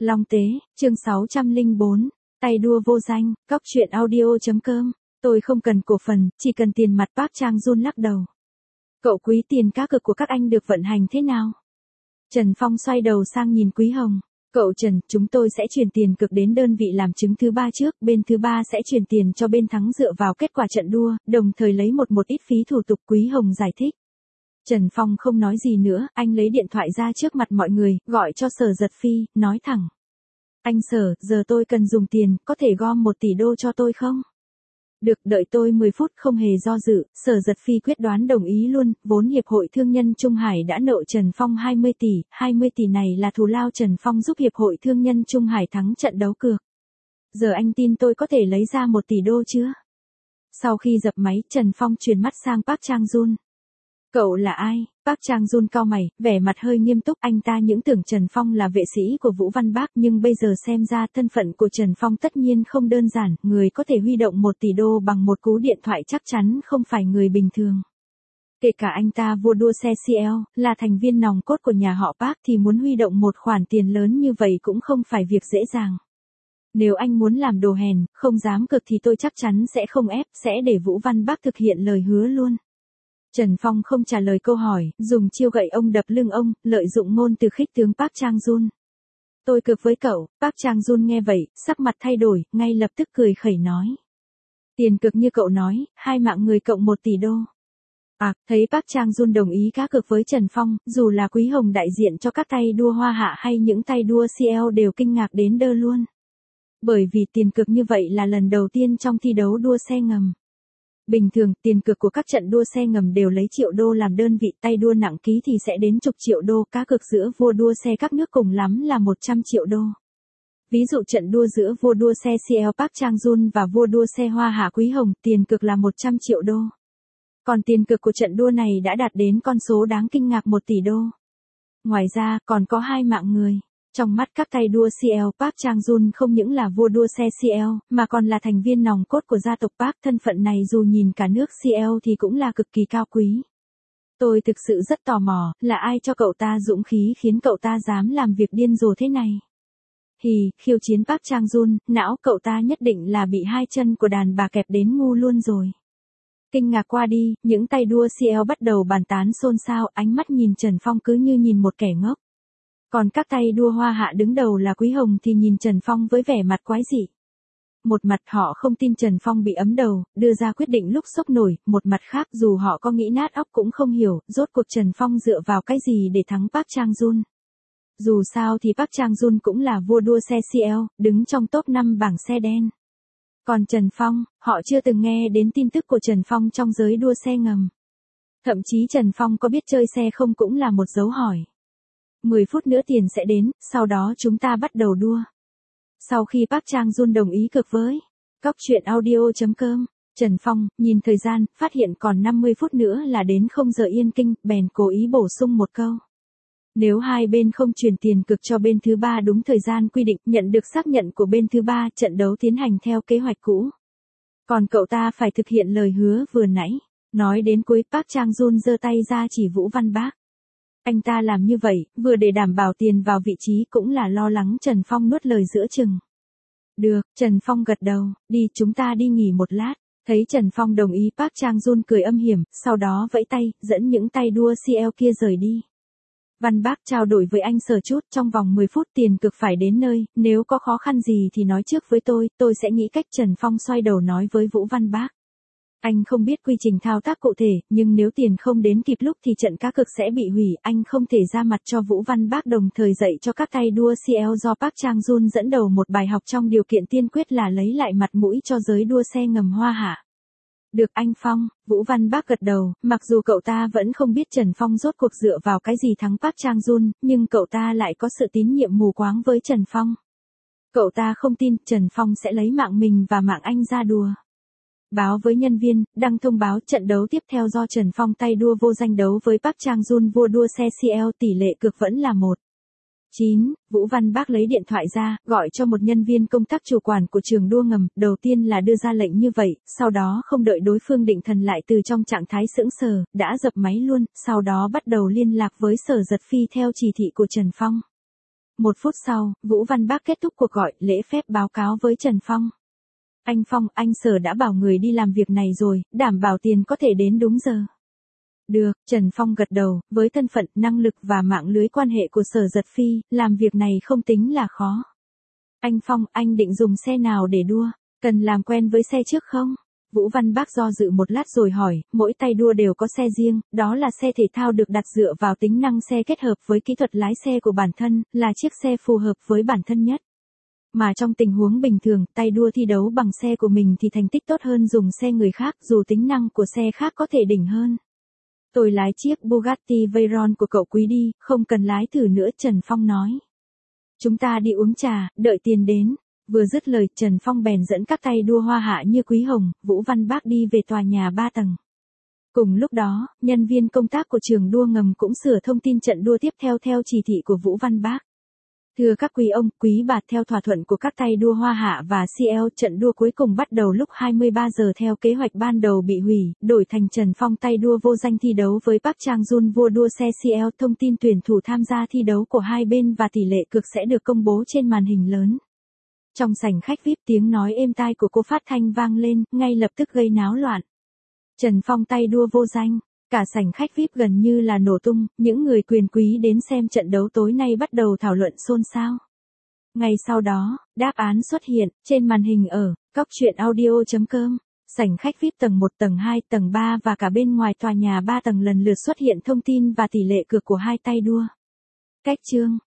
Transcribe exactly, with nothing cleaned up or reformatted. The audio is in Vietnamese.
Long Tế, chương sáu trăm lẻ bốn, tay đua vô danh, cóc truyện audio.com. Tôi không cần cổ phần, chỉ cần tiền mặt. Park Chang Jun lắc đầu. Cậu Quý, tiền cá cược của các anh được vận hành thế nào? Trần Phong xoay đầu sang nhìn Quý Hồng. Cậu Trần, chúng tôi sẽ chuyển tiền cược đến đơn vị làm chứng thứ ba trước, bên thứ ba sẽ chuyển tiền cho bên thắng dựa vào kết quả trận đua, đồng thời lấy một một ít phí thủ tục. Quý Hồng giải thích. Trần Phong không nói gì nữa, anh lấy điện thoại ra trước mặt mọi người, gọi cho Sở Giật Phi, nói thẳng. Anh Sở, giờ tôi cần dùng tiền, có thể gom một tỷ đô cho tôi không? Được, đợi tôi mười phút. Không hề do dự, Sở Giật Phi quyết đoán đồng ý luôn. Vốn Hiệp hội Thương nhân Trung Hải đã nợ Trần Phong hai mươi tỷ, hai mươi tỷ này là thù lao Trần Phong giúp Hiệp hội Thương nhân Trung Hải thắng trận đấu cược. Giờ anh tin tôi có thể lấy ra một tỷ đô chưa? Sau khi dập máy, Trần Phong chuyển mắt sang Park Chang Jun. Cậu là ai? Park Chang Jun cau mày, vẻ mặt hơi nghiêm túc. Anh ta những tưởng Trần Phong là vệ sĩ của Vũ Văn Bác, nhưng bây giờ xem ra thân phận của Trần Phong tất nhiên không đơn giản. Người có thể huy động một tỷ đô bằng một cú điện thoại chắc chắn không phải người bình thường. Kể cả anh ta vua đua xe xê lờ, là thành viên nòng cốt của nhà họ Park, thì muốn huy động một khoản tiền lớn như vậy cũng không phải việc dễ dàng. Nếu anh muốn làm đồ hèn, không dám cược thì tôi chắc chắn sẽ không ép, sẽ để Vũ Văn Bác thực hiện lời hứa luôn. Trần Phong không trả lời câu hỏi, dùng chiêu gậy ông đập lưng ông, lợi dụng ngôn từ khích tướng Park Chang Jun. Tôi cược với cậu. Park Chang Jun nghe vậy, sắc mặt thay đổi, ngay lập tức cười khẩy nói. Tiền cược như cậu nói, hai mạng người cộng một tỷ đô. À, thấy Park Chang Jun đồng ý cá cược với Trần Phong, dù là Quý Hồng đại diện cho các tay đua Hoa Hạ hay những tay đua xê lờ đều kinh ngạc đến đơ luôn. Bởi vì tiền cược như vậy là lần đầu tiên trong thi đấu đua xe ngầm. Bình thường, tiền cược của các trận đua xe ngầm đều lấy triệu đô làm đơn vị, tay đua nặng ký thì sẽ đến chục triệu đô, cá cược giữa vua đua xe các nước cùng lắm là một trăm triệu đô. Ví dụ trận đua giữa vua đua xe xê lờ Park Chang Jun và vua đua xe Hoa Hạ Quý Hồng, tiền cược là một trăm triệu đô. Còn tiền cược của trận đua này đã đạt đến con số đáng kinh ngạc một tỷ đô. Ngoài ra, còn có hai mạng người. Trong mắt các tay đua xê lờ, Park Chang Jun không những là vua đua xe xê lờ, mà còn là thành viên nòng cốt của gia tộc Park. Thân phận này dù nhìn cả nước xê lờ thì cũng là cực kỳ cao quý. Tôi thực sự rất tò mò, là ai cho cậu ta dũng khí khiến cậu ta dám làm việc điên rồ thế này? Hì, khiêu chiến Park Chang Jun, não cậu ta nhất định là bị hai chân của đàn bà kẹp đến ngu luôn rồi. Kinh ngạc qua đi, những tay đua xê lờ bắt đầu bàn tán xôn xao, ánh mắt nhìn Trần Phong cứ như nhìn một kẻ ngốc. Còn các tay đua Hoa Hạ đứng đầu là Quý Hồng thì nhìn Trần Phong với vẻ mặt quái dị. Một mặt họ không tin Trần Phong bị ấm đầu, đưa ra quyết định lúc sốc nổi, một mặt khác dù họ có nghĩ nát óc cũng không hiểu, rốt cuộc Trần Phong dựa vào cái gì để thắng Park Chang Jun. Dù sao thì Park Chang Jun cũng là vua đua xe xê lờ, đứng trong top năm bảng xe đen. Còn Trần Phong, họ chưa từng nghe đến tin tức của Trần Phong trong giới đua xe ngầm. Thậm chí Trần Phong có biết chơi xe không cũng là một dấu hỏi. mười phút nữa tiền sẽ đến, sau đó chúng ta bắt đầu đua. Sau khi Park Chang Jun đồng ý cược với cóc truyện audio.com, Trần Phong nhìn thời gian, phát hiện còn năm mươi phút nữa là đến không giờ Yên Kinh, bèn cố ý bổ sung một câu. Nếu hai bên không chuyển tiền cược cho bên thứ ba đúng thời gian quy định, nhận được xác nhận của bên thứ ba, trận đấu tiến hành theo kế hoạch cũ. Còn cậu ta phải thực hiện lời hứa vừa nãy. Nói đến cuối, Park Chang Jun giơ tay ra chỉ Vũ Văn Bác. Anh ta làm như vậy, vừa để đảm bảo tiền vào vị trí cũng là lo lắng Trần Phong nuốt lời giữa chừng. Được, Trần Phong gật đầu, đi chúng ta đi nghỉ một lát. Thấy Trần Phong đồng ý, Park Chang Jun cười âm hiểm, sau đó vẫy tay, dẫn những tay đua xê lờ kia rời đi. Văn Bác trao đổi với anh Sở chút, trong vòng mười phút tiền cược phải đến nơi, nếu có khó khăn gì thì nói trước với tôi, tôi sẽ nghĩ cách. Trần Phong xoay đầu nói với Vũ Văn Bác. Anh không biết quy trình thao tác cụ thể, nhưng nếu tiền không đến kịp lúc thì trận cá cược sẽ bị hủy, anh không thể ra mặt cho Vũ Văn Bác đồng thời dạy cho các tay đua xê lờ do Park Chang Jun dẫn đầu một bài học trong điều kiện tiên quyết là lấy lại mặt mũi cho giới đua xe ngầm Hoa Hạ. Được anh Phong, Vũ Văn Bác gật đầu, mặc dù cậu ta vẫn không biết Trần Phong rốt cuộc dựa vào cái gì thắng Park Chang Jun, nhưng cậu ta lại có sự tín nhiệm mù quáng với Trần Phong. Cậu ta không tin Trần Phong sẽ lấy mạng mình và mạng anh ra đùa. Báo với nhân viên, đăng thông báo trận đấu tiếp theo do Trần Phong tay đua vô danh đấu với Park Chang Jun vua đua xe xê lờ, tỷ lệ cược vẫn là một chín. Vũ Văn Bác lấy điện thoại ra, gọi cho một nhân viên công tác chủ quản của trường đua ngầm, đầu tiên là đưa ra lệnh như vậy, sau đó không đợi đối phương định thần lại từ trong trạng thái sững sờ, đã dập máy luôn, sau đó bắt đầu liên lạc với Sở Giật Phi theo chỉ thị của Trần Phong. Một phút sau, Vũ Văn Bác kết thúc cuộc gọi, lễ phép báo cáo với Trần Phong. Anh Phong, anh Sở đã bảo người đi làm việc này rồi, đảm bảo tiền có thể đến đúng giờ. Được, Trần Phong gật đầu, với thân phận, năng lực và mạng lưới quan hệ của Sở Giật Phi, làm việc này không tính là khó. Anh Phong, anh định dùng xe nào để đua? Cần làm quen với xe trước không? Vũ Văn Bác do dự một lát rồi hỏi, mỗi tay đua đều có xe riêng, đó là xe thể thao được đặt dựa vào tính năng xe kết hợp với kỹ thuật lái xe của bản thân, là chiếc xe phù hợp với bản thân nhất. Mà trong tình huống bình thường, tay đua thi đấu bằng xe của mình thì thành tích tốt hơn dùng xe người khác, dù tính năng của xe khác có thể đỉnh hơn. Tôi lái chiếc Bugatti Veyron của cậu Quý đi, không cần lái thử nữa, Trần Phong nói. Chúng ta đi uống trà, đợi tiền đến. Vừa dứt lời, Trần Phong bèn dẫn các tay đua hoa hạ như Quý Hồng, Vũ Văn Bác đi về tòa nhà ba tầng. Cùng lúc đó, nhân viên công tác của trường đua ngầm cũng sửa thông tin trận đua tiếp theo theo chỉ thị của Vũ Văn Bác. Thưa các quý ông, quý bà, theo thỏa thuận của các tay đua hoa hạ và xê lờ, trận đua cuối cùng bắt đầu lúc hai mươi ba giờ theo kế hoạch ban đầu bị hủy, đổi thành Trần Phong tay đua vô danh thi đấu với Park Chang-jun vua đua xe xê lờ. Thông tin tuyển thủ tham gia thi đấu của hai bên và tỷ lệ cược sẽ được công bố trên màn hình lớn. Trong sảnh khách vi ai pi, tiếng nói êm tai của cô phát thanh vang lên, ngay lập tức gây náo loạn. Trần Phong tay đua vô danh, cả sảnh khách vi ai pi gần như là nổ tung, những người quyền quý đến xem trận đấu tối nay bắt đầu thảo luận xôn xao. Ngay sau đó, đáp án xuất hiện trên màn hình ở cóc truyện audio chấm com. Sảnh khách vi ai pi tầng một, tầng hai, tầng ba và cả bên ngoài tòa nhà ba tầng lần lượt xuất hiện thông tin và tỷ lệ cược của hai tay đua. Cách chương